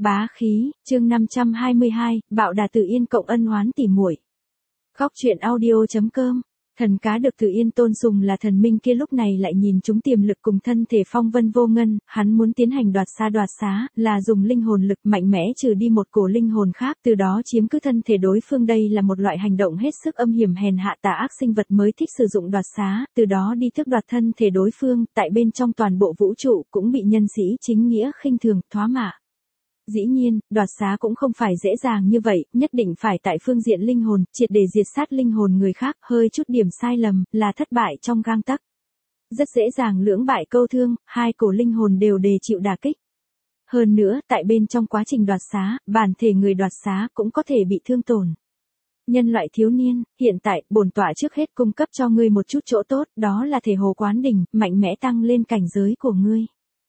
Bá khí, chương 522, bạo đà Tử Yên cộng ân oán tỉ muội. Góc truyện audio.com. Thần cá được Tử Yên tôn sùng là thần minh kia lúc này lại nhìn chúng tiềm lực cùng thân thể Phong Vân Vô Ngân, hắn muốn tiến hành đoạt xá, là dùng linh hồn lực mạnh mẽ trừ đi một cổ linh hồn khác, từ đó chiếm cứ thân thể đối phương. Đây là một loại hành động hết sức âm hiểm hèn hạ tà ác, sinh vật mới thích sử dụng đoạt xá, từ đó đi tước đoạt thân thể đối phương, tại bên trong toàn bộ vũ trụ cũng bị nhân sĩ chính nghĩa khinh thường, thoá mạ. Dĩ nhiên, đoạt xá cũng không phải dễ dàng như vậy, nhất định phải tại phương diện linh hồn, triệt để diệt sát linh hồn người khác, hơi chút điểm sai lầm, là thất bại trong gang tấc. Rất dễ dàng lưỡng bại câu thương, hai cổ linh hồn đều đề chịu đả kích. Hơn nữa, tại bên trong quá trình đoạt xá, bản thể người đoạt xá cũng có thể bị thương tổn. Nhân loại thiếu niên, hiện tại, bổn tọa trước hết cung cấp cho ngươi một chút chỗ tốt, đó là thể hồ quán đỉnh, mạnh mẽ tăng lên cảnh giới của ngươi.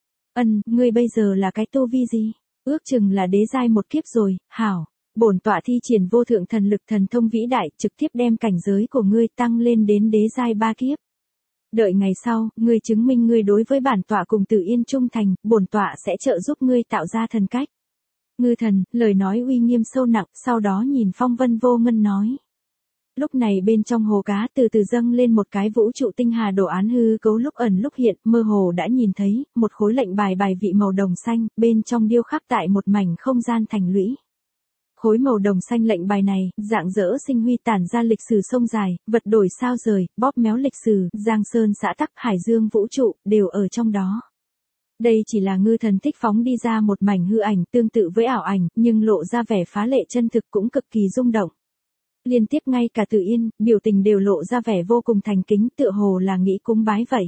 Ngươi bây giờ là cái tu vi gì? Ước chừng là đế giai một kiếp rồi, hảo. Bổn tọa thi triển vô thượng thần lực thần thông vĩ đại, trực tiếp đem cảnh giới của ngươi tăng lên đến đế giai 3 kiếp. Đợi ngày sau, ngươi chứng minh ngươi đối với bản tọa cùng Tử Yên trung thành, bổn tọa sẽ trợ giúp ngươi tạo ra thần cách. Ngư thần, lời nói uy nghiêm sâu nặng, sau đó nhìn Phong Vân Vô Ngân nói. Lúc này bên trong hồ cá từ từ dâng lên một cái vũ trụ tinh hà đồ án hư cấu lúc ẩn lúc hiện, mơ hồ đã nhìn thấy, một khối lệnh bài vị màu đồng xanh, bên trong điêu khắc tại một mảnh không gian thành lũy. Khối màu đồng xanh lệnh bài này, rạng rỡ sinh huy tản ra lịch sử sông dài, vật đổi sao rời, bóp méo lịch sử, Giang Sơn xã tắc, Hải Dương vũ trụ, đều ở trong đó. Đây chỉ là ngư thần thích phóng đi ra một mảnh hư ảnh tương tự với ảo ảnh, nhưng lộ ra vẻ phá lệ chân thực cũng cực kỳ rung động. Liên tiếp ngay cả Tử Yên, biểu tình đều lộ ra vẻ vô cùng thành kính, tựa hồ là nghĩ cúng bái vậy.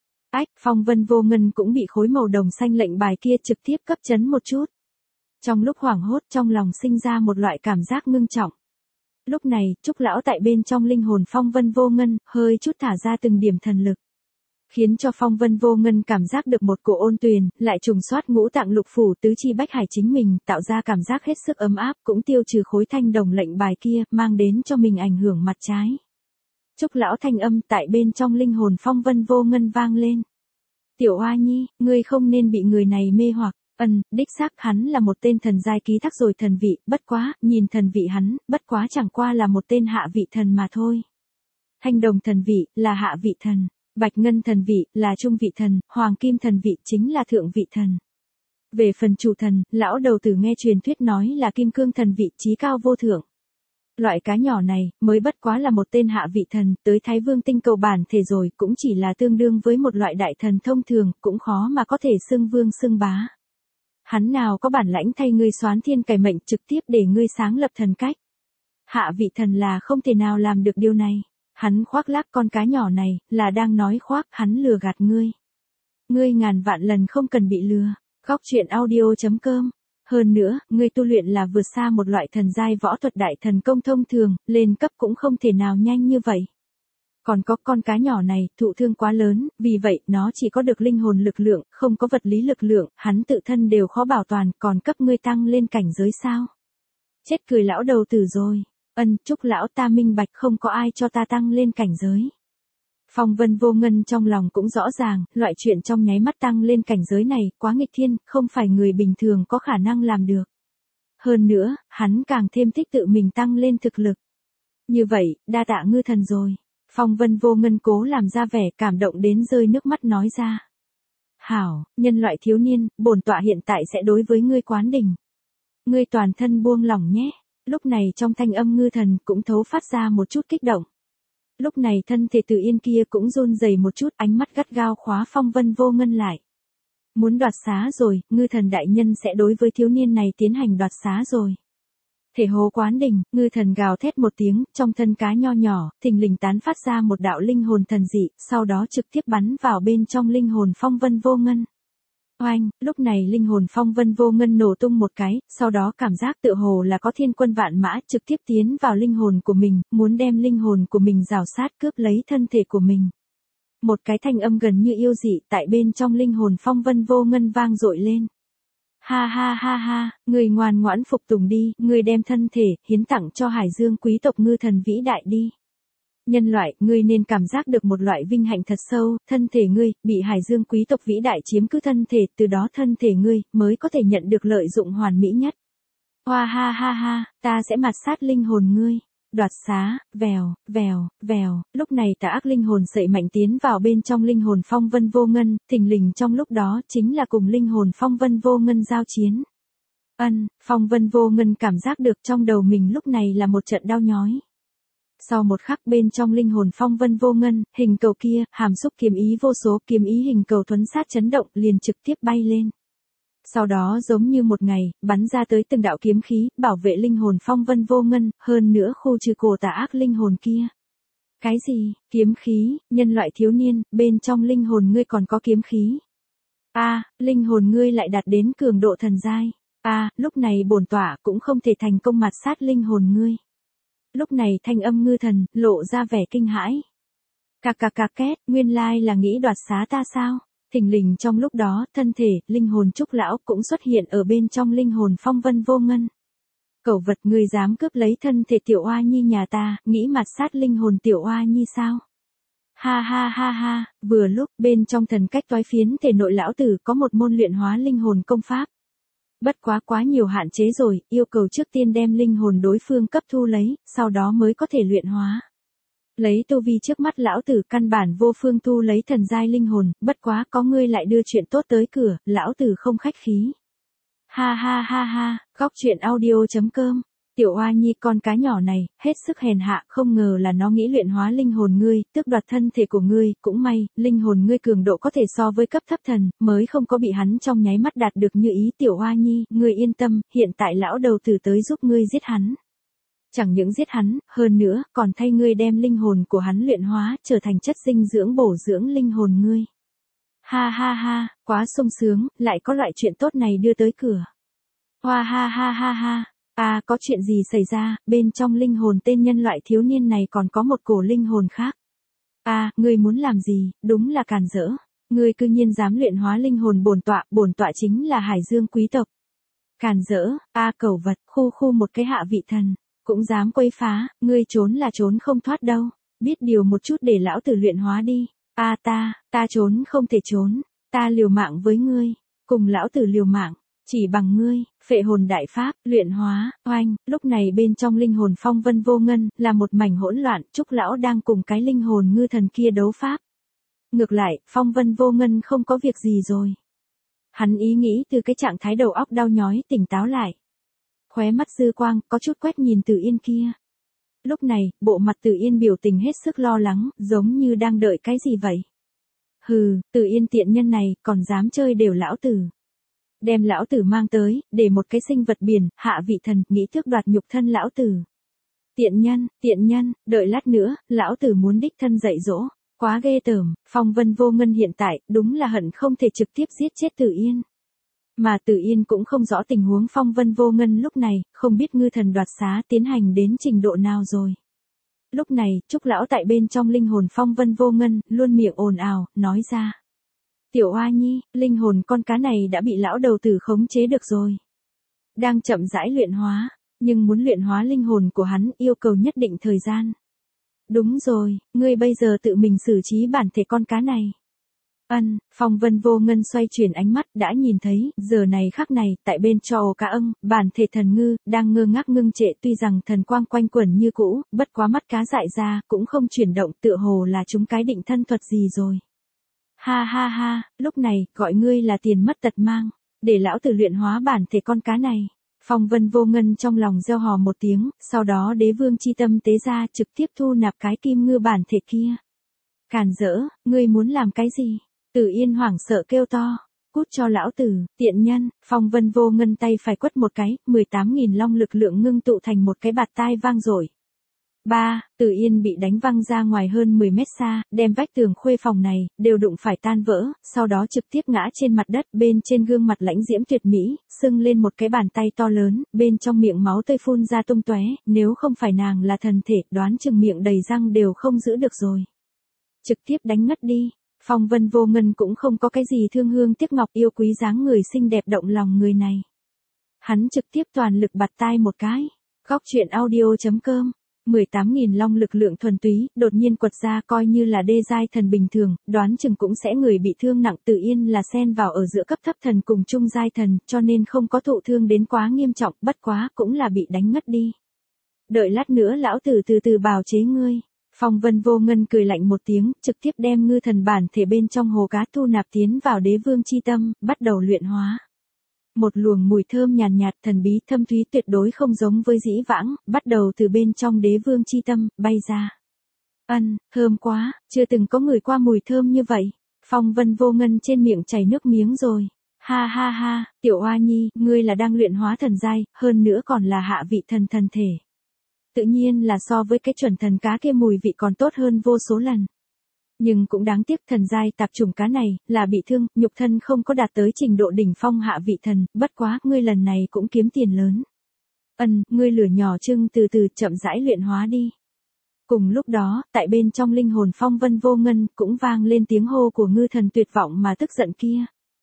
Phong Vân Vô Ngân cũng bị khối màu đồng xanh lệnh bài kia trực tiếp cấp chấn một chút. Trong lúc hoảng hốt trong lòng sinh ra một loại cảm giác ngưng trọng. Lúc này, Trúc lão tại bên trong linh hồn Phong Vân Vô Ngân, hơi chút thả ra từng điểm thần lực. Khiến cho Phong Vân Vô Ngân cảm giác được một cổ ôn tuyền, lại trùng soát ngũ tạng lục phủ tứ chi bách hải chính mình, tạo ra cảm giác hết sức ấm áp, cũng tiêu trừ khối thanh đồng lệnh bài kia, mang đến cho mình ảnh hưởng mặt trái. Trúc lão thanh âm tại bên trong linh hồn Phong Vân Vô Ngân vang lên. Tiểu Hoa Nhi, ngươi không nên bị người này mê hoặc. Đích xác hắn là một tên thần giai ký thác rồi thần vị, bất quá, nhìn thần vị hắn, bất quá chẳng qua là một tên hạ vị thần mà thôi. Thanh đồng thần vị, là hạ vị thần. Bạch ngân thần vị, là trung vị thần, hoàng kim thần vị chính là thượng vị thần. Về phần chủ thần, lão đầu tử nghe truyền thuyết nói là kim cương thần vị chí cao vô thượng. Loại cá nhỏ này, mới bất quá là một tên hạ vị thần, tới Thái Vương tinh cầu bản thể rồi, cũng chỉ là tương đương với một loại đại thần thông thường, cũng khó mà có thể xưng vương xưng bá. Hắn nào có bản lãnh thay ngươi soán thiên cải mệnh trực tiếp để ngươi sáng lập thần cách. Hạ vị thần là không thể nào làm được điều này. Hắn khoác lác con cá nhỏ này, là đang nói khoác, hắn lừa gạt ngươi. Ngươi ngàn vạn lần không cần bị lừa. Góc truyện audio.com. Hơn nữa, ngươi tu luyện là vượt xa một loại thần giai võ thuật đại thần công thông thường, lên cấp cũng không thể nào nhanh như vậy. Còn có con cá nhỏ này, thụ thương quá lớn, vì vậy, nó chỉ có được linh hồn lực lượng, không có vật lý lực lượng, hắn tự thân đều khó bảo toàn, còn cấp ngươi tăng lên cảnh giới sao? Chết cười lão đầu tử rồi. Trúc lão ta minh bạch không có ai cho ta tăng lên cảnh giới. Phong Vân Vô Ngân trong lòng cũng rõ ràng, loại chuyện trong nháy mắt tăng lên cảnh giới này, quá nghịch thiên, không phải người bình thường có khả năng làm được. Hơn nữa, hắn càng thêm thích tự mình tăng lên thực lực. Như vậy, đa tạ ngư thần rồi. Phong Vân Vô Ngân cố làm ra vẻ cảm động đến rơi nước mắt nói ra. Hảo, nhân loại thiếu niên, bổn tọa hiện tại sẽ đối với ngươi quán đỉnh. Ngươi toàn thân buông lỏng nhé. Lúc này trong thanh âm ngư thần cũng thấu phát ra một chút kích động. Lúc này thân thể Tử Yên kia cũng run rẩy một chút, ánh mắt gắt gao khóa Phong Vân Vô Ngân lại. Muốn đoạt xá rồi, ngư thần đại nhân sẽ đối với thiếu niên này tiến hành đoạt xá rồi. Thể hồ quán đỉnh, ngư thần gào thét một tiếng, trong thân cá nho nhỏ, thình lình tán phát ra một đạo linh hồn thần dị, sau đó trực tiếp bắn vào bên trong linh hồn Phong Vân Vô Ngân. Oanh, lúc này linh hồn Phong Vân Vô Ngân nổ tung một cái, sau đó cảm giác tựa hồ là có thiên quân vạn mã trực tiếp tiến vào linh hồn của mình, muốn đem linh hồn của mình rào sát cướp lấy thân thể của mình. Một cái thanh âm gần như yêu dị tại bên trong linh hồn Phong Vân Vô Ngân vang dội lên. Ha ha ha ha, người ngoan ngoãn phục tùng đi, người đem thân thể, hiến tặng cho Hải Dương quý tộc ngư thần vĩ đại đi. Nhân loại, ngươi nên cảm giác được một loại vinh hạnh thật sâu, thân thể ngươi, bị hải dương quý tộc vĩ đại chiếm cứ thân thể, từ đó thân thể ngươi, mới có thể nhận được lợi dụng hoàn mỹ nhất. Hoa ha ha ha, ta sẽ mạt sát linh hồn ngươi. Đoạt xá, vèo, vèo, vèo, lúc này tà ác linh hồn sậy mạnh tiến vào bên trong linh hồn phong vân vô ngân, thình lình trong lúc đó chính là cùng linh hồn phong vân vô ngân giao chiến. Phong vân vô ngân cảm giác được trong đầu mình lúc này là một trận đau nhói. Sau một khắc bên trong linh hồn phong vân vô ngân, hình cầu kia, hàm xúc kiếm ý vô số, kiếm ý hình cầu thuấn sát chấn động liền trực tiếp bay lên. Sau đó giống như một ngày, bắn ra tới từng đạo kiếm khí, bảo vệ linh hồn phong vân vô ngân, hơn nữa khu trừ cổ tà ác linh hồn kia. Cái gì, kiếm khí, nhân loại thiếu niên, bên trong linh hồn ngươi còn có kiếm khí. Linh hồn ngươi lại đạt đến cường độ thần giai. Lúc này bổn tọa cũng không thể thành công mạt sát linh hồn ngươi. Lúc này thanh âm ngư thần, lộ ra vẻ kinh hãi. Cà két, nguyên lai là nghĩ đoạt xá ta sao? Thình lình trong lúc đó, thân thể, linh hồn trúc lão cũng xuất hiện ở bên trong linh hồn phong vân vô ngân. Cẩu vật, ngươi dám cướp lấy thân thể tiểu oa nhi nhà ta, nghĩ mạt sát linh hồn tiểu oa nhi sao? Ha ha ha ha, vừa lúc bên trong thần cách toái phiến thể nội lão tử có một môn luyện hóa linh hồn công pháp. Bất quá nhiều hạn chế rồi, yêu cầu trước tiên đem linh hồn đối phương cấp thu lấy, sau đó mới có thể luyện hóa. Lấy tu vi trước mắt lão tử căn bản vô phương thu lấy thần giai linh hồn, bất quá có ngươi lại đưa chuyện tốt tới cửa, lão tử không khách khí. Ha ha ha ha, góc chuyện audio.com. Tiểu oa nhi con cá nhỏ này, hết sức hèn hạ, không ngờ là nó nghĩ luyện hóa linh hồn ngươi, tước đoạt thân thể của ngươi, cũng may, linh hồn ngươi cường độ có thể so với cấp thấp thần, mới không có bị hắn trong nháy mắt đạt được như ý. Tiểu oa nhi, ngươi yên tâm, hiện tại lão đầu tử tới giúp ngươi giết hắn. Chẳng những giết hắn, hơn nữa, còn thay ngươi đem linh hồn của hắn luyện hóa, trở thành chất dinh dưỡng bổ dưỡng linh hồn ngươi. Ha ha ha, quá sung sướng, lại có loại chuyện tốt này đưa tới cửa. Hoa ha ha ha ha. Có chuyện gì xảy ra, bên trong linh hồn tên nhân loại thiếu niên này còn có một cổ linh hồn khác. Ngươi muốn làm gì, đúng là càn rỡ. Ngươi cư nhiên dám luyện hóa linh hồn bổn tọa chính là hải dương quý tộc. Càn rỡ, cẩu vật, khu một cái hạ vị thần, cũng dám quấy phá, ngươi trốn là trốn không thoát đâu. Biết điều một chút để lão tử luyện hóa đi. Ta trốn không thể trốn, ta liều mạng với ngươi, cùng lão tử liều mạng. Chỉ bằng ngươi, phệ hồn đại pháp, luyện hóa, oanh, lúc này bên trong linh hồn phong vân vô ngân, là một mảnh hỗn loạn, trúc lão đang cùng cái linh hồn ngư thần kia đấu pháp. Ngược lại, phong vân vô ngân không có việc gì rồi. Hắn ý nghĩ từ cái trạng thái đầu óc đau nhói tỉnh táo lại. Khóe mắt dư quang, có chút quét nhìn Từ Yên kia. Lúc này, bộ mặt Từ Yên biểu tình hết sức lo lắng, giống như đang đợi cái gì vậy. Hừ, Từ Yên tiện nhân này, còn dám chơi đều lão tử. Đem lão tử mang tới, để một cái sinh vật biển, hạ vị thần, nghĩ thước đoạt nhục thân lão tử. Tiện nhân, đợi lát nữa, lão tử muốn đích thân dạy dỗ. Quá ghê tởm, phong vân vô ngân hiện tại, đúng là hận không thể trực tiếp giết chết Từ Yên. Mà Từ Yên cũng không rõ tình huống phong vân vô ngân lúc này, không biết ngư thần đoạt xá tiến hành đến trình độ nào rồi. Lúc này, trúc lão tại bên trong linh hồn phong vân vô ngân, luôn miệng ồn ào, nói ra. Tiểu oa nhi, linh hồn con cá này đã bị lão đầu tử khống chế được rồi. Đang chậm rãi luyện hóa, nhưng muốn luyện hóa linh hồn của hắn yêu cầu nhất định thời gian. Đúng rồi, ngươi bây giờ tự mình xử trí bản thể con cá này. Phong vân vô ngân xoay chuyển ánh mắt đã nhìn thấy, giờ này khắc này, tại bên cho ổ cá ưng, bản thể thần ngư, đang ngơ ngác ngưng trệ tuy rằng thần quang quanh quẩn như cũ, bất quá mắt cá dại ra, cũng không chuyển động tựa hồ là chúng cái định thân thuật gì rồi. Ha ha ha, lúc này, gọi ngươi là tiền mất tật mang, để lão tử luyện hóa bản thể con cá này. Phong vân vô ngân trong lòng reo hò một tiếng, sau đó đế vương chi tâm tế ra trực tiếp thu nạp cái kim ngư bản thể kia. Càn rỡ, ngươi muốn làm cái gì? Từ Yên hoảng sợ kêu to, cút cho lão tử, tiện nhân. Phong vân vô ngân tay phải quất một cái, 18.000 long lực lượng ngưng tụ thành một cái bạt tai vang dội. Từ Yên bị đánh văng ra ngoài hơn 10 mét xa, đem vách tường khuê phòng này, đều đụng phải tan vỡ, sau đó trực tiếp ngã trên mặt đất, bên trên gương mặt lãnh diễm tuyệt mỹ, sưng lên một cái bàn tay to lớn, bên trong miệng máu tươi phun ra tung tóe, nếu không phải nàng là thần thể, đoán chừng miệng đầy răng đều không giữ được rồi. Trực tiếp đánh ngất đi. Phong vân vô ngân cũng không có cái gì thương hương tiếc ngọc yêu quý dáng người xinh đẹp động lòng người này. Hắn trực tiếp toàn lực bạt tai một cái. Góc chuyện audio.com 18.000 long lực lượng thuần túy, đột nhiên quật ra coi như là đê giai thần bình thường, đoán chừng cũng sẽ người bị thương nặng. Tự Yên là xen vào ở giữa cấp thấp thần cùng trung giai thần, cho nên không có thụ thương đến quá nghiêm trọng, bất quá cũng là bị đánh ngất đi. Đợi lát nữa lão tử từ từ bào chế ngươi. Phong Vân Vô Ngân cười lạnh một tiếng, trực tiếp đem ngư thần bản thể bên trong hồ cá thu nạp tiến vào đế vương chi tâm, bắt đầu luyện hóa. Một luồng mùi thơm nhàn nhạt, thần bí thâm thúy tuyệt đối không giống với dĩ vãng, bắt đầu từ bên trong đế vương chi tâm, bay ra. Thơm quá, chưa từng có người qua mùi thơm như vậy. Phong Vân Vô Ngân trên miệng chảy nước miếng rồi. Ha ha ha, tiểu oa nhi, ngươi là đang luyện hóa thần giai, hơn nữa còn là hạ vị thần thần thể. Tự nhiên là so với cái chuẩn thần cá kia mùi vị còn tốt hơn vô số lần. Nhưng cũng đáng tiếc thần giai tạp chủng cá này, là bị thương, nhục thân không có đạt tới trình độ đỉnh phong hạ vị thần, bất quá, ngươi lần này cũng kiếm tiền lớn. Ngươi lửa nhỏ trưng từ từ chậm rãi luyện hóa đi. Cùng lúc đó, tại bên trong linh hồn Phong Vân Vô Ngân cũng vang lên tiếng hô của ngư thần tuyệt vọng mà tức giận kia.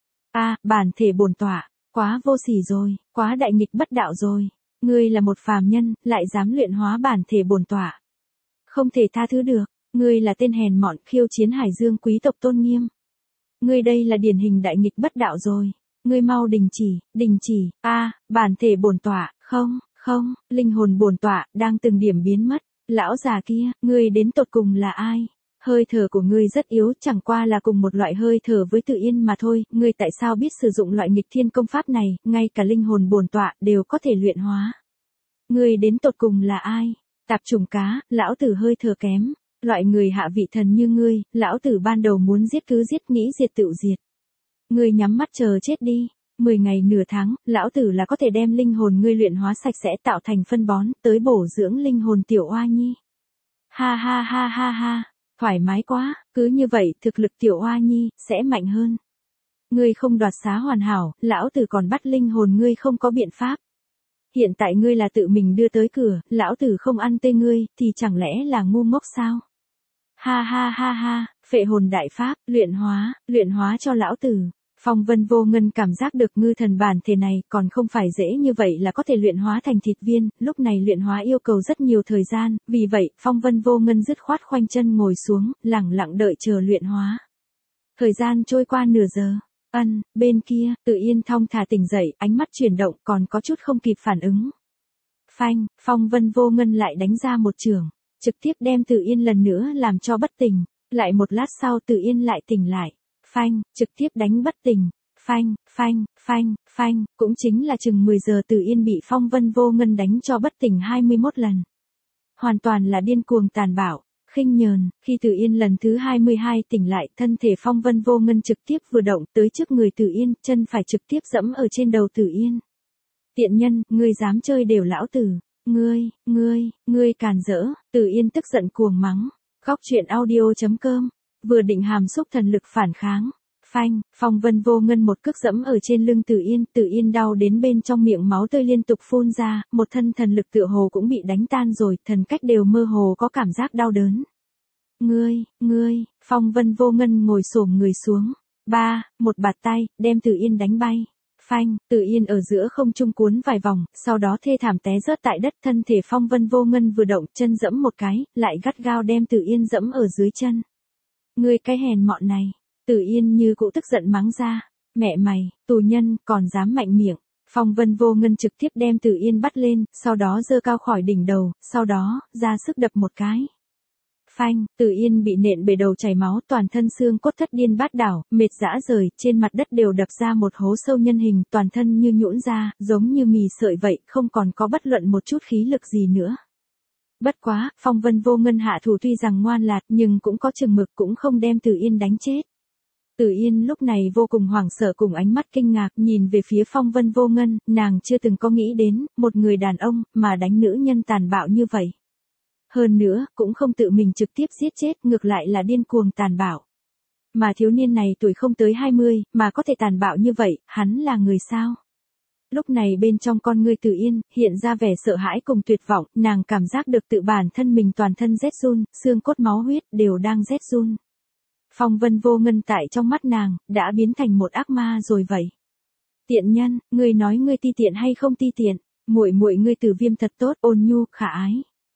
Bản thể bổn tọa, quá vô sỉ rồi, quá đại nghịch bất đạo rồi. Ngươi là một phàm nhân, lại dám luyện hóa bản thể bổn tọa. Không thể tha thứ được, ngươi là tên hèn mọn khiêu chiến Hải Dương quý tộc tôn nghiêm. Ngươi đây là điển hình đại nghịch bất đạo rồi. Ngươi mau đình chỉ. Bản thể bổn tọa, không, linh hồn bổn tọa đang từng điểm biến mất. Lão già kia, ngươi đến tột cùng là ai? Hơi thở của ngươi rất yếu, chẳng qua là cùng một loại hơi thở với Tự Yên mà thôi, ngươi tại sao biết sử dụng loại nghịch thiên công pháp này, ngay cả linh hồn bổn tọa đều có thể luyện hóa. Ngươi đến tột cùng là ai? Tạp chủng cá, lão tử hơi thở kém, loại người hạ vị thần như ngươi, lão tử ban đầu muốn giết cứ giết, nghĩ diệt tự diệt. Ngươi nhắm mắt chờ chết đi. 10 ngày nửa tháng, lão tử là có thể đem linh hồn ngươi luyện hóa sạch sẽ tạo thành phân bón, tới bổ dưỡng linh hồn tiểu oa nhi. Ha ha ha ha ha, thoải mái quá, cứ như vậy thực lực tiểu oa nhi sẽ mạnh hơn. Ngươi không đoạt xá hoàn hảo, lão tử còn bắt linh hồn ngươi không có biện pháp. Hiện tại ngươi là tự mình đưa tới cửa, lão tử không ăn tê ngươi, thì chẳng lẽ là ngu ngốc sao? Ha ha ha ha, phệ hồn đại pháp, luyện hóa cho lão tử. Phong Vân Vô Ngân cảm giác được ngư thần bản thể này còn không phải dễ như vậy là có thể luyện hóa thành thịt viên, lúc này luyện hóa yêu cầu rất nhiều thời gian, vì vậy Phong Vân Vô Ngân dứt khoát khoanh chân ngồi xuống, lẳng lặng đợi chờ luyện hóa. Thời gian trôi qua nửa giờ. Bên kia, Tự Yên thong thả tỉnh dậy, ánh mắt chuyển động còn có chút không kịp phản ứng. Phanh, Phong Vân Vô Ngân lại đánh ra một chưởng, trực tiếp đem Tự Yên lần nữa làm cho bất tỉnh, lại một lát sau Tự Yên lại tỉnh lại. Phanh, trực tiếp đánh bất tỉnh. Phanh, cũng chính là chừng 10 giờ Tự Yên bị Phong Vân Vô Ngân đánh cho bất tỉnh 21 lần. Hoàn toàn là điên cuồng tàn bạo, khinh nhờn. Khi Tự Yên lần thứ 22 tỉnh lại, thân thể Phong Vân Vô Ngân trực tiếp vừa động tới trước người Tự Yên, chân phải trực tiếp dẫm ở trên đầu Tự Yên. Tiện nhân, ngươi dám chơi đều lão tử. Ngươi càn rỡ. Tự Yên tức giận cuồng mắng. Góc truyện audio.com. Vừa định hàm xúc thần lực phản kháng. Phanh, Phong Vân Vô Ngân một cước dẫm ở trên lưng Tự Yên đau đến bên trong miệng máu tươi liên tục phun ra, một thân thần lực tựa hồ cũng bị đánh tan rồi, thần cách đều mơ hồ có cảm giác đau đớn. Ngươi, Phong Vân Vô Ngân ngồi xổm người xuống. Một bạt tay, đem Tự Yên đánh bay. Phanh, Tự Yên ở giữa không trung cuốn vài vòng, sau đó thê thảm té rớt tại đất, thân thể Phong Vân Vô Ngân vừa động, chân dẫm một cái, lại gắt gao đem Tự Yên dẫm ở dưới chân. Ngươi cái hèn mọn này. Tự Yên như cũ tức giận mắng ra. Mẹ mày, tù nhân, còn dám mạnh miệng. Phong Vân Vô Ngân trực tiếp đem Tự Yên bắt lên, sau đó giơ cao khỏi đỉnh đầu, sau đó, ra sức đập một cái. Phanh, Tự Yên bị nện bể đầu chảy máu, toàn thân xương cốt thất điên bát đảo, mệt rã rời, trên mặt đất đều đập ra một hố sâu nhân hình, toàn thân như nhũn ra, giống như mì sợi vậy, không còn có bất luận một chút khí lực gì nữa. Bất quá, Phong Vân Vô Ngân hạ thủ tuy rằng ngoan lạt nhưng cũng có chừng mực, cũng không đem Tự Yên đánh chết. Tự Yên lúc này vô cùng hoảng sợ cùng ánh mắt kinh ngạc nhìn về phía Phong Vân Vô Ngân, nàng chưa từng có nghĩ đến, một người đàn ông, mà đánh nữ nhân tàn bạo như vậy. Hơn nữa, cũng không tự mình trực tiếp giết chết, ngược lại là điên cuồng tàn bạo. Mà thiếu niên này tuổi không tới 20, mà có thể tàn bạo như vậy, hắn là người sao? Lúc này bên trong con ngươi Tự Yên, hiện ra vẻ sợ hãi cùng tuyệt vọng, nàng cảm giác được tự bản thân mình toàn thân rét run, xương cốt máu huyết, đều đang rét run. Phong Vân Vô Ngân tại trong mắt nàng, đã biến thành một ác ma rồi vậy. Tiện nhân, ngươi nói ngươi ti tiện hay không ti tiện, muội ngươi Tử Viêm thật tốt, ôn nhu, khả ái.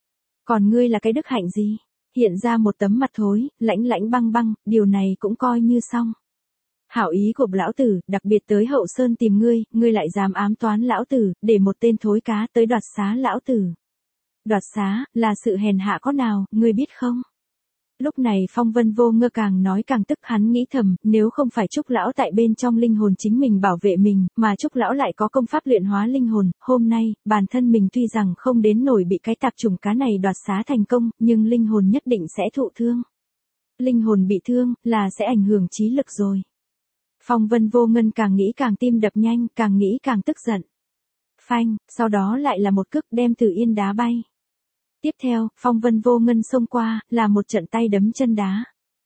Còn ngươi là cái đức hạnh gì? Hiện ra một tấm mặt thối, lãnh lãnh băng băng, điều này cũng coi như xong. Hảo ý của lão tử, đặc biệt tới Hậu Sơn tìm ngươi lại dám ám toán lão tử, để một tên thối cá tới đoạt xá lão tử. Đoạt xá, là sự hèn hạ có nào, ngươi biết không? Lúc này Phong Vân Vô Ngơ càng nói càng tức, hắn nghĩ thầm, nếu không phải Trúc Lão tại bên trong linh hồn chính mình bảo vệ mình, mà Trúc Lão lại có công pháp luyện hóa linh hồn, hôm nay, bản thân mình tuy rằng không đến nổi bị cái tạp chủng cá này đoạt xá thành công, nhưng linh hồn nhất định sẽ thụ thương. Linh hồn bị thương, là sẽ ảnh hưởng trí lực rồi. Phong Vân Vô Ngân càng nghĩ càng tim đập nhanh, càng nghĩ càng tức giận. Phanh, sau đó lại là một cước đem Tử Yên đá bay. Tiếp theo, Phong Vân Vô Ngân xông qua, là một trận tay đấm chân đá.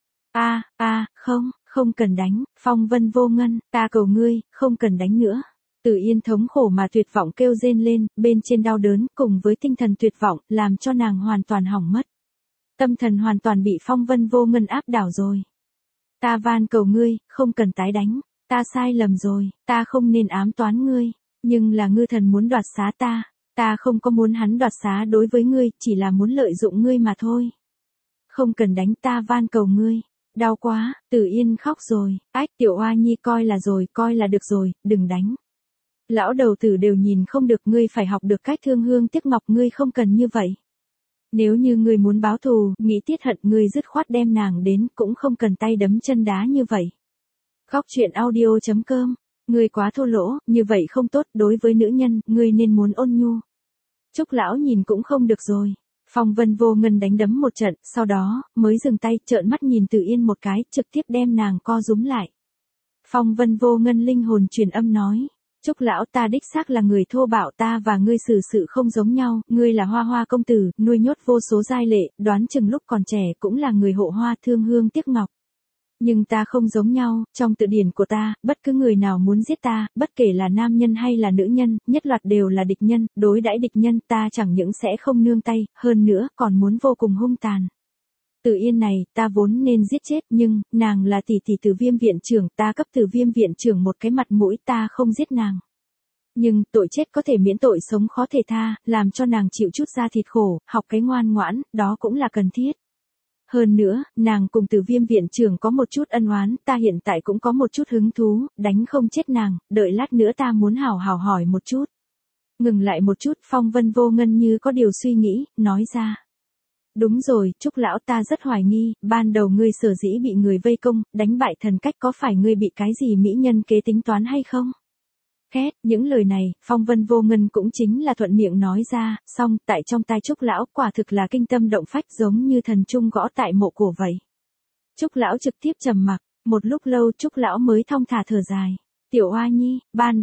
Không cần đánh, Phong Vân Vô Ngân, ta cầu ngươi, không cần đánh nữa. Tử Yên thống khổ mà tuyệt vọng kêu rên lên, bên trên đau đớn, cùng với tinh thần tuyệt vọng, làm cho nàng hoàn toàn hỏng mất. Tâm thần hoàn toàn bị Phong Vân Vô Ngân áp đảo rồi. Ta van cầu ngươi, không cần tái đánh, ta sai lầm rồi, ta không nên ám toán ngươi, nhưng là ngư thần muốn đoạt xá ta. Ta không có muốn hắn đoạt xá đối với ngươi, chỉ là muốn lợi dụng ngươi mà thôi. Không cần đánh, ta van cầu ngươi. Đau quá, Tử Yên khóc rồi, ách, Tiểu Oa Nhi coi là được rồi, đừng đánh. Lão đầu tử đều nhìn không được, ngươi phải học được cách thương hương tiếc ngọc, ngươi không cần như vậy. Nếu như ngươi muốn báo thù, nghĩ tiết hận, ngươi dứt khoát đem nàng đến, cũng không cần tay đấm chân đá như vậy. Góc truyện audio.com. Ngươi quá thô lỗ, như vậy không tốt, đối với nữ nhân, ngươi nên muốn ôn nhu. Trúc Lão nhìn cũng không được rồi. Phong Vân Vô Ngân đánh đấm một trận, sau đó, mới dừng tay, trợn mắt nhìn Tử Yên một cái, trực tiếp đem nàng co rúm lại. Phong Vân Vô Ngân linh hồn truyền âm nói. Trúc Lão, ta đích xác là người thô bạo, ta và ngươi xử sự không giống nhau, ngươi là Hoa Hoa công tử, nuôi nhốt vô số giai lệ, đoán chừng lúc còn trẻ cũng là người hộ hoa thương hương tiếc ngọc. Nhưng ta không giống nhau, trong tự điển của ta, bất cứ người nào muốn giết ta, bất kể là nam nhân hay là nữ nhân, nhất loạt đều là địch nhân, đối đãi địch nhân ta chẳng những sẽ không nương tay, hơn nữa còn muốn vô cùng hung tàn. Tử Yên này, ta vốn nên giết chết, nhưng, nàng là tỷ tỷ Tử Viêm viện trưởng, ta cấp Tử Viêm viện trưởng một cái mặt mũi, ta không giết nàng. Nhưng, tội chết có thể miễn tội sống khó thể tha, làm cho nàng chịu chút da thịt khổ, học cái ngoan ngoãn, đó cũng là cần thiết. Hơn nữa, nàng cùng Tử Viêm viện trưởng có một chút ân oán, ta hiện tại cũng có một chút hứng thú, đánh không chết nàng, đợi lát nữa ta muốn hảo hảo hỏi một chút. Ngừng lại một chút, Phong Vân Vô Ngân như có điều suy nghĩ, nói ra. Đúng rồi, Trúc Lão, ta rất hoài nghi, ban đầu ngươi sở dĩ bị người vây công, đánh bại thần cách, có phải ngươi bị cái gì mỹ nhân kế tính toán hay không? Khét, những lời này, Phong Vân Vô Ngân cũng chính là thuận miệng nói ra, song, tại trong tai Trúc Lão, quả thực là kinh tâm động phách, giống như thần trung gõ tại mộ cổ vậy. Trúc Lão trực tiếp trầm mặc, một lúc lâu Trúc Lão mới thong thả thở dài. Tiểu Oa Nhi,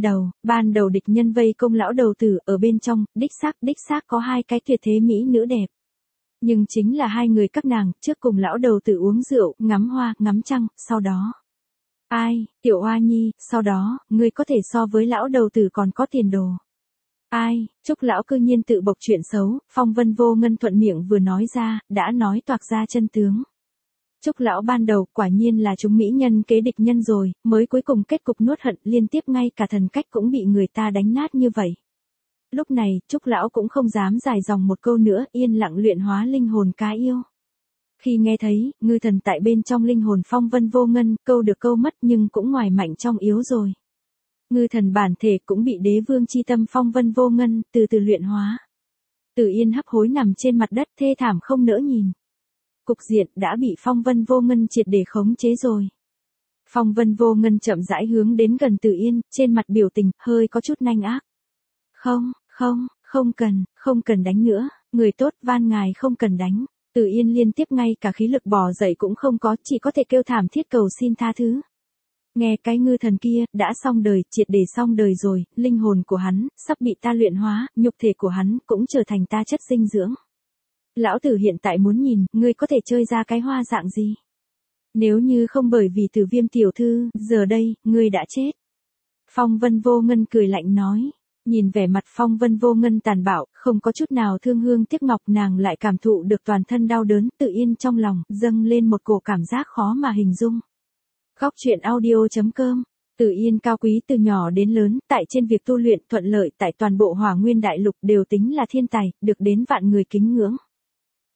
ban đầu địch nhân vây công lão đầu tử, ở bên trong, đích xác có hai cái tuyệt thế mỹ nữ đẹp. Nhưng chính là hai người các nàng, trước cùng lão đầu tử uống rượu, ngắm hoa, ngắm trăng, sau đó. Ai, Tiểu Oa Nhi, sau đó, ngươi có thể so với lão đầu tử còn có tiền đồ. Ai, Trúc Lão cư nhiên tự bộc chuyện xấu, Phong Vân Vô Ngân thuận miệng vừa nói ra, đã nói toạc ra chân tướng. Trúc Lão ban đầu, quả nhiên là chúng mỹ nhân kế địch nhân rồi, mới cuối cùng kết cục nuốt hận, liên tiếp ngay cả thần cách cũng bị người ta đánh nát như vậy. Lúc này, Trúc Lão cũng không dám dài dòng một câu nữa, yên lặng luyện hóa linh hồn cá yêu. Khi nghe thấy, ngư thần tại bên trong linh hồn Phong Vân Vô Ngân, câu được câu mất nhưng cũng ngoài mạnh trong yếu rồi. Ngư thần bản thể cũng bị đế vương chi tâm Phong Vân Vô Ngân, từ từ luyện hóa. Tử Yên hấp hối nằm trên mặt đất thê thảm không nỡ nhìn. Cục diện đã bị Phong Vân Vô Ngân triệt để khống chế rồi. Phong Vân Vô Ngân chậm rãi hướng đến gần Tử Yên, trên mặt biểu tình, hơi có chút nanh ác. Không cần đánh nữa, người tốt van ngài không cần đánh. Tử Yên liên tiếp ngay cả khí lực bò dậy cũng không có, chỉ có thể kêu thảm thiết cầu xin tha thứ. Nghe cái ngư thần kia, đã xong đời, triệt để xong đời rồi, linh hồn của hắn, sắp bị ta luyện hóa, nhục thể của hắn, cũng trở thành ta chất dinh dưỡng. Lão tử hiện tại muốn nhìn, ngươi có thể chơi ra cái hoa dạng gì? Nếu như không bởi vì Tử Viêm tiểu thư, giờ đây, ngươi đã chết. Phong Vân Vô Ngân cười lạnh nói. Nhìn vẻ mặt Phong Vân Vô Ngân tàn bạo, không có chút nào thương hương tiếc ngọc, nàng lại cảm thụ được toàn thân đau đớn, Tử Yên trong lòng, dâng lên một cổ cảm giác khó mà hình dung. Góc truyện audio.com. Tử Yên cao quý từ nhỏ đến lớn, tại trên việc tu luyện thuận lợi tại toàn bộ Hỏa Nguyên Đại Lục đều tính là thiên tài, được đến vạn người kính ngưỡng.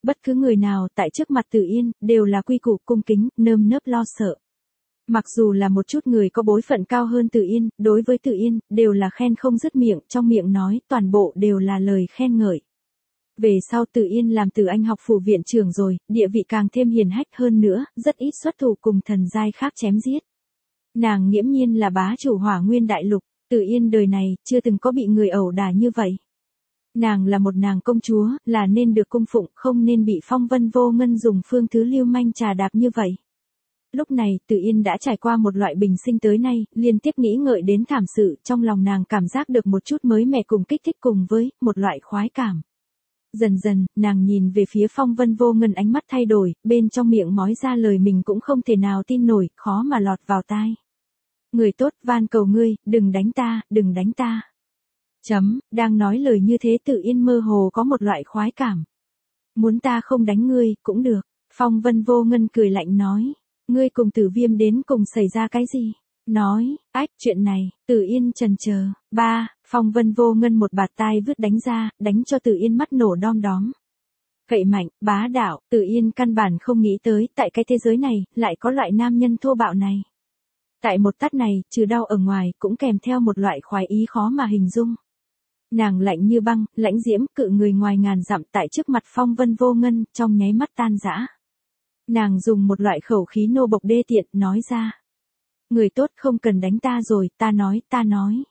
Bất cứ người nào tại trước mặt Từ Yên, đều là quy củ cung kính, nơm nớp lo sợ. Mặc dù là một chút người có bối phận cao hơn Từ Yên, đối với Từ Yên, đều là khen không dứt miệng, trong miệng nói, toàn bộ đều là lời khen ngợi. Về sau Từ Yên làm Từ Anh học phủ viện trưởng rồi, địa vị càng thêm hiền hách hơn nữa, rất ít xuất thủ cùng thần giai khác chém giết. Nàng nghiễm nhiên là bá chủ Hỏa Nguyên Đại Lục, Từ Yên đời này, chưa từng có bị người ẩu đả như vậy. Nàng là một nàng công chúa, là nên được cung phụng, không nên bị Phong Vân Vô Ngân dùng phương thứ lưu manh trà đạp như vậy. Lúc này, Từ Yên đã trải qua một loại bình sinh tới nay, liên tiếp nghĩ ngợi đến thảm sự, trong lòng nàng cảm giác được một chút mới mẻ cùng kích thích cùng với một loại khoái cảm. Dần dần, nàng nhìn về phía Phong Vân Vô Ngân, ánh mắt thay đổi, bên trong miệng mói ra lời mình cũng không thể nào tin nổi, khó mà lọt vào tai. Người tốt, van cầu ngươi, đừng đánh ta, đừng đánh ta. Đang nói lời như thế Từ Yên mơ hồ có một loại khoái cảm. Muốn ta không đánh ngươi, cũng được. Phong Vân Vô Ngân cười lạnh nói. Ngươi cùng Tử Viêm đến cùng xảy ra cái gì? Nói, chuyện này, Từ Yên chần chờ. Phong Vân Vô Ngân một bạt tai vứt đánh ra, đánh cho Từ Yên mắt nổ đom đóm. Cậy mạnh, bá đạo, Từ Yên căn bản không nghĩ tới, tại cái thế giới này, lại có loại nam nhân thô bạo này. Tại một tát này, trừ đau ở ngoài, cũng kèm theo một loại khoái ý khó mà hình dung. Nàng lạnh như băng, lãnh diễm, cự người ngoài ngàn dặm tại trước mặt Phong Vân Vô Ngân, trong nháy mắt tan rã. Nàng dùng một loại khẩu khí nô bộc đê tiện, nói ra. Người tốt không cần đánh ta rồi, ta nói.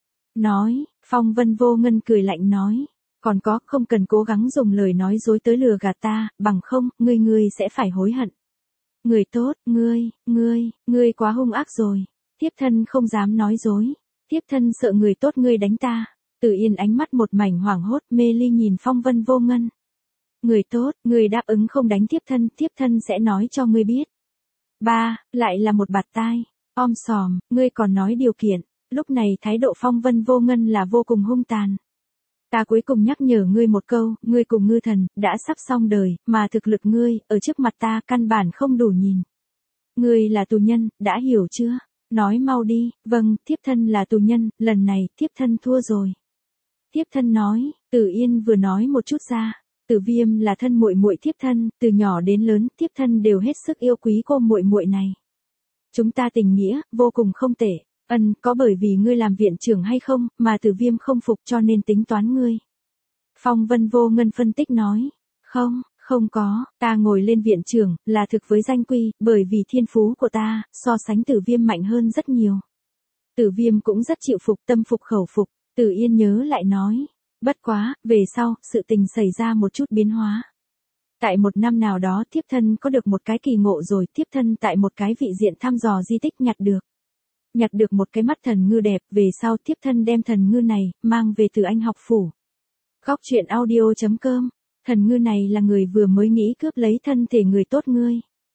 Phong Vân Vô Ngân cười lạnh nói. Còn có, không cần cố gắng dùng lời nói dối tới lừa gạt ta, bằng không, ngươi sẽ phải hối hận. Người tốt, ngươi quá hung ác rồi. Thiếp thân không dám nói dối. Thiếp thân sợ người tốt ngươi đánh ta. Từ Yên ánh mắt một mảnh hoảng hốt, mê ly nhìn Phong Vân Vô Ngân. Người tốt, người đáp ứng không đánh thiếp thân sẽ nói cho ngươi biết. Lại là một bạt tai. Om sòm, ngươi còn nói điều kiện. Lúc này thái độ Phong Vân Vô Ngân là vô cùng hung tàn. Ta cuối cùng nhắc nhở ngươi một câu, ngươi cùng ngư thần, đã sắp xong đời, mà thực lực ngươi, ở trước mặt ta căn bản không đủ nhìn. Ngươi là tù nhân, đã hiểu chưa? Nói mau đi, vâng, thiếp thân là tù nhân, lần này, thiếp thân thua rồi. Thiếp thân nói, Từ Yên vừa nói một chút ra. Tử Viêm là thân muội muội thiếp thân, từ nhỏ đến lớn, thiếp thân đều hết sức yêu quý cô muội muội này. Chúng ta tình nghĩa, vô cùng không tệ. Có bởi vì ngươi làm viện trưởng hay không, mà Tử Viêm không phục cho nên tính toán ngươi. Phong Vân Vô Ngân phân tích nói. Không có, ta ngồi lên viện trưởng, là thực với danh quy, bởi vì thiên phú của ta, so sánh Tử Viêm mạnh hơn rất nhiều. Tử Viêm cũng rất chịu phục, tâm phục khẩu phục. Từ Yên nhớ lại nói. Bất quá, về sau, sự tình xảy ra một chút biến hóa. Tại một năm nào đó thiếp thân có được một cái kỳ ngộ rồi, thiếp thân tại một cái vị diện thăm dò di tích nhặt được một cái mắt thần ngư đẹp, về sau thiếp thân đem thần ngư này, mang về Từ Anh học phủ. Góc truyện audio.com, thần ngư này là người vừa mới nghĩ cướp lấy thân thể người tốt ngươi.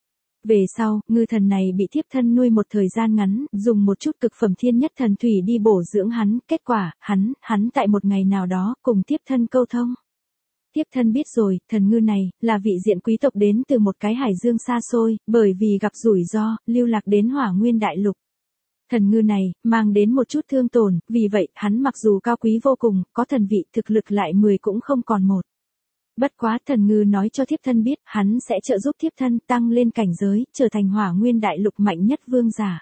Về sau, ngư thần này bị thiếp thân nuôi một thời gian ngắn, dùng một chút cực phẩm thiên nhất thần thủy đi bổ dưỡng hắn, kết quả, hắn tại một ngày nào đó, cùng thiếp thân câu thông. Thiếp thân biết rồi, thần ngư này, là vị diện quý tộc đến từ một cái hải dương xa xôi, bởi vì gặp rủi ro, lưu lạc đến Hỏa Nguyên Đại Lục. Thần ngư này, mang đến một chút thương tổn, vì vậy, hắn mặc dù cao quý vô cùng, có thần vị, thực lực lại 10 cũng không còn một. Bất quá thần ngư nói cho thiếp thân biết, hắn sẽ trợ giúp thiếp thân tăng lên cảnh giới, trở thành Hỏa Nguyên Đại Lục mạnh nhất vương giả.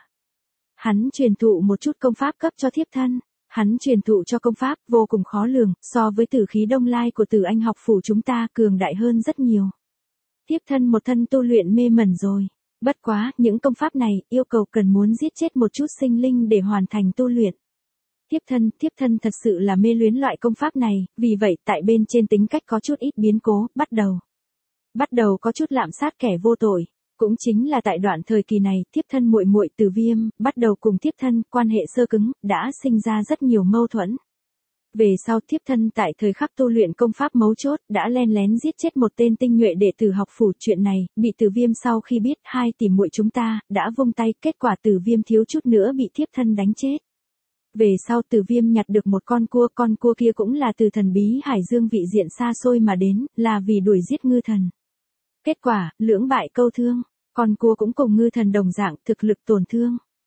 Hắn truyền thụ một chút công pháp cấp cho thiếp thân. Hắn truyền thụ cho công pháp vô cùng khó lường, so với tử khí đông lai của Từ Anh học phủ chúng ta cường đại hơn rất nhiều. Thiếp thân một thân tu luyện mê mẩn rồi. Bất quá, những công pháp này, yêu cầu cần muốn giết chết một chút sinh linh để hoàn thành tu luyện. Thiếp thân thật sự là mê luyến loại công pháp này, vì vậy tại bên trên tính cách có chút ít biến cố, bắt đầu có chút lạm sát kẻ vô tội. Cũng chính là tại đoạn thời kỳ này, thiếp thân muội muội Từ Viêm, bắt đầu cùng thiếp thân, quan hệ sơ cứng, đã sinh ra rất nhiều mâu thuẫn. Về sau thiếp thân tại thời khắc tu luyện công pháp mấu chốt, đã len lén giết chết một tên tinh nhuệ đệ tử học phủ. Chuyện này, bị Từ Viêm sau khi biết hai tỷ muội chúng ta, đã vung tay, kết quả Từ Viêm thiếu chút nữa bị thiếp thân đánh chết. Về sau Từ Viêm nhặt được một con cua kia cũng là từ thần bí hải dương vị diện xa xôi mà đến, là vì đuổi giết ngư thần. Kết quả, lưỡng bại câu thương, con cua cũng cùng ngư thần đồng dạng, thực lực tổn thương.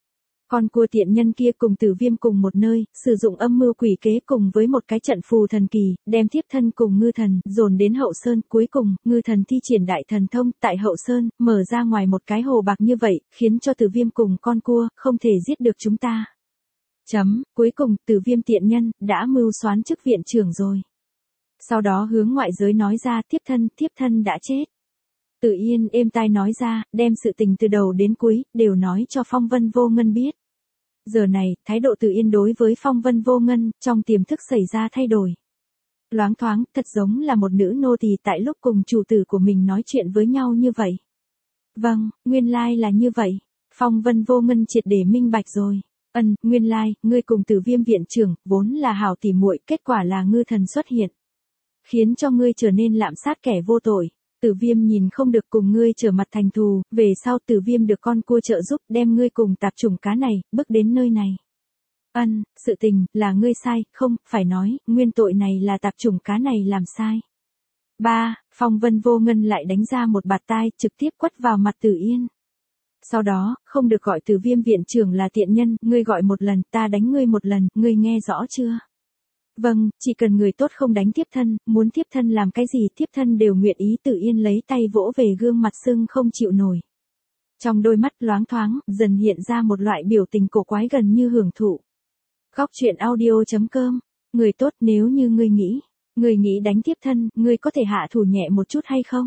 Con cua tiện nhân kia cùng Tử Viêm cùng một nơi, sử dụng âm mưu quỷ kế cùng với một cái trận phù thần kỳ, đem thiếp thân cùng Ngư Thần dồn đến Hậu Sơn, cuối cùng, Ngư Thần thi triển đại thần thông tại Hậu Sơn, mở ra ngoài một cái hồ bạc như vậy, khiến cho Tử Viêm cùng con cua không thể giết được chúng ta. Cuối cùng, Tử Viêm tiện nhân đã mưu soán chức viện trưởng rồi. Sau đó hướng ngoại giới nói ra thiếp thân đã chết. Tử Yên êm tai nói ra, đem sự tình từ đầu đến cuối, đều nói cho Phong Vân Vô Ngân biết. Giờ này, thái độ Tử Yên đối với Phong Vân Vô Ngân, trong tiềm thức xảy ra thay đổi. Loáng thoáng, thật giống là một nữ nô tỳ tại lúc cùng chủ tử của mình nói chuyện với nhau như vậy. Vâng, nguyên lai là như vậy. Phong Vân Vô Ngân triệt để minh bạch rồi. Nguyên lai, ngươi cùng Tử Viêm viện trưởng, vốn là hảo tỉ muội, kết quả là Ngư Thần xuất hiện. Khiến cho ngươi trở nên lạm sát kẻ vô tội. Tử Viêm nhìn không được cùng ngươi trở mặt thành thù, về sau Tử Viêm được con cua trợ giúp đem ngươi cùng tạp chủng cá này, bước đến nơi này. Sự tình, là ngươi sai, không, phải nói, nguyên tội này là tạp chủng cá này làm sai. Phong Vân Vô Ngân lại đánh ra một bạt tai, trực tiếp quất vào mặt Tử Yên. Sau đó, không được gọi Tử Viêm viện trưởng là tiện nhân, ngươi gọi một lần, ta đánh ngươi một lần, ngươi nghe rõ chưa? Vâng, chỉ cần người tốt không đánh thiếp thân, muốn thiếp thân làm cái gì thiếp thân đều nguyện ý. Tử Yên lấy tay vỗ về gương mặt sưng không chịu nổi. Trong đôi mắt loáng thoáng, dần hiện ra một loại biểu tình cổ quái gần như hưởng thụ. Góc truyện audio.com. Người tốt, nếu như ngươi nghĩ đánh thiếp thân, ngươi có thể hạ thủ nhẹ một chút hay không?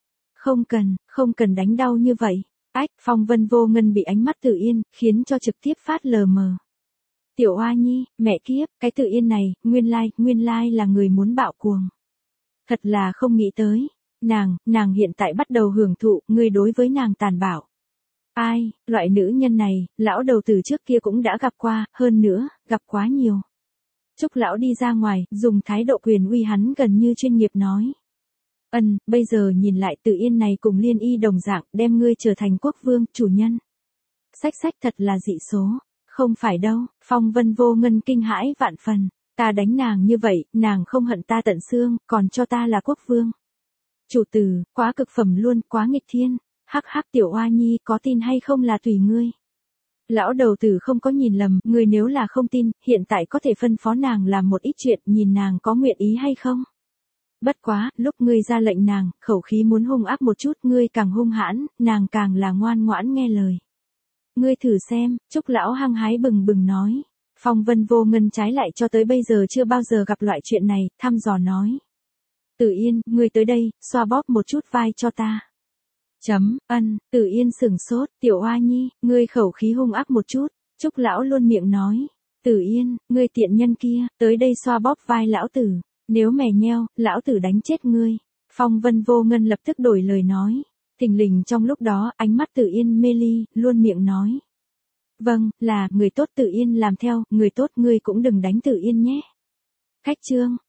Không cần đánh đau như vậy. Phong Vân Vô Ngân bị ánh mắt Tử Yên, khiến cho trực tiếp phát lờ mờ. Tiểu Oa Nhi, mẹ kiếp, cái Tử Yên này, nguyên lai là người muốn bạo cuồng. Thật là không nghĩ tới. Nàng hiện tại bắt đầu hưởng thụ, ngươi đối với nàng tàn bạo. Loại nữ nhân này, lão đầu từ trước kia cũng đã gặp qua, hơn nữa, gặp quá nhiều. Trúc lão đi ra ngoài, dùng thái độ quyền uy hắn gần như chuyên nghiệp nói. Bây giờ nhìn lại Tử Yên này cùng Liên Y đồng dạng, đem ngươi trở thành quốc vương, chủ nhân. Sách thật là dị số. Không phải đâu, Phong Vân Vô Ngân kinh hãi vạn phần. Ta đánh nàng như vậy, nàng không hận ta tận xương, còn cho ta là quốc vương. Chủ tử, quá cực phẩm luôn, quá nghịch thiên. Hắc Tiểu Oa Nhi, có tin hay không là tùy ngươi. Lão đầu tử không có nhìn lầm, ngươi nếu là không tin, hiện tại có thể phân phó nàng làm một ít chuyện, nhìn nàng có nguyện ý hay không. Bất quá, lúc ngươi ra lệnh nàng, khẩu khí muốn hung ác một chút, ngươi càng hung hãn, nàng càng là ngoan ngoãn nghe lời. Ngươi thử xem, Trúc lão hăng hái bừng nói. Phong Vân Vô Ngân trái lại cho tới bây giờ chưa bao giờ gặp loại chuyện này, thăm dò nói. Tử Yên, ngươi tới đây, xoa bóp một chút vai cho ta. Tử Yên sửng sốt, Tiểu Oa Nhi, ngươi khẩu khí hung ác một chút. Trúc lão luôn miệng nói. Tử Yên, ngươi tiện nhân kia, tới đây xoa bóp vai lão tử. Nếu mè nheo, lão tử đánh chết ngươi. Phong Vân Vô Ngân lập tức đổi lời nói. Thình lình trong lúc đó, ánh mắt Tử Yên mê ly, luôn miệng nói. Vâng, là, người tốt Tử Yên làm theo, người tốt ngươi cũng đừng đánh Tử Yên nhé. Khách trương,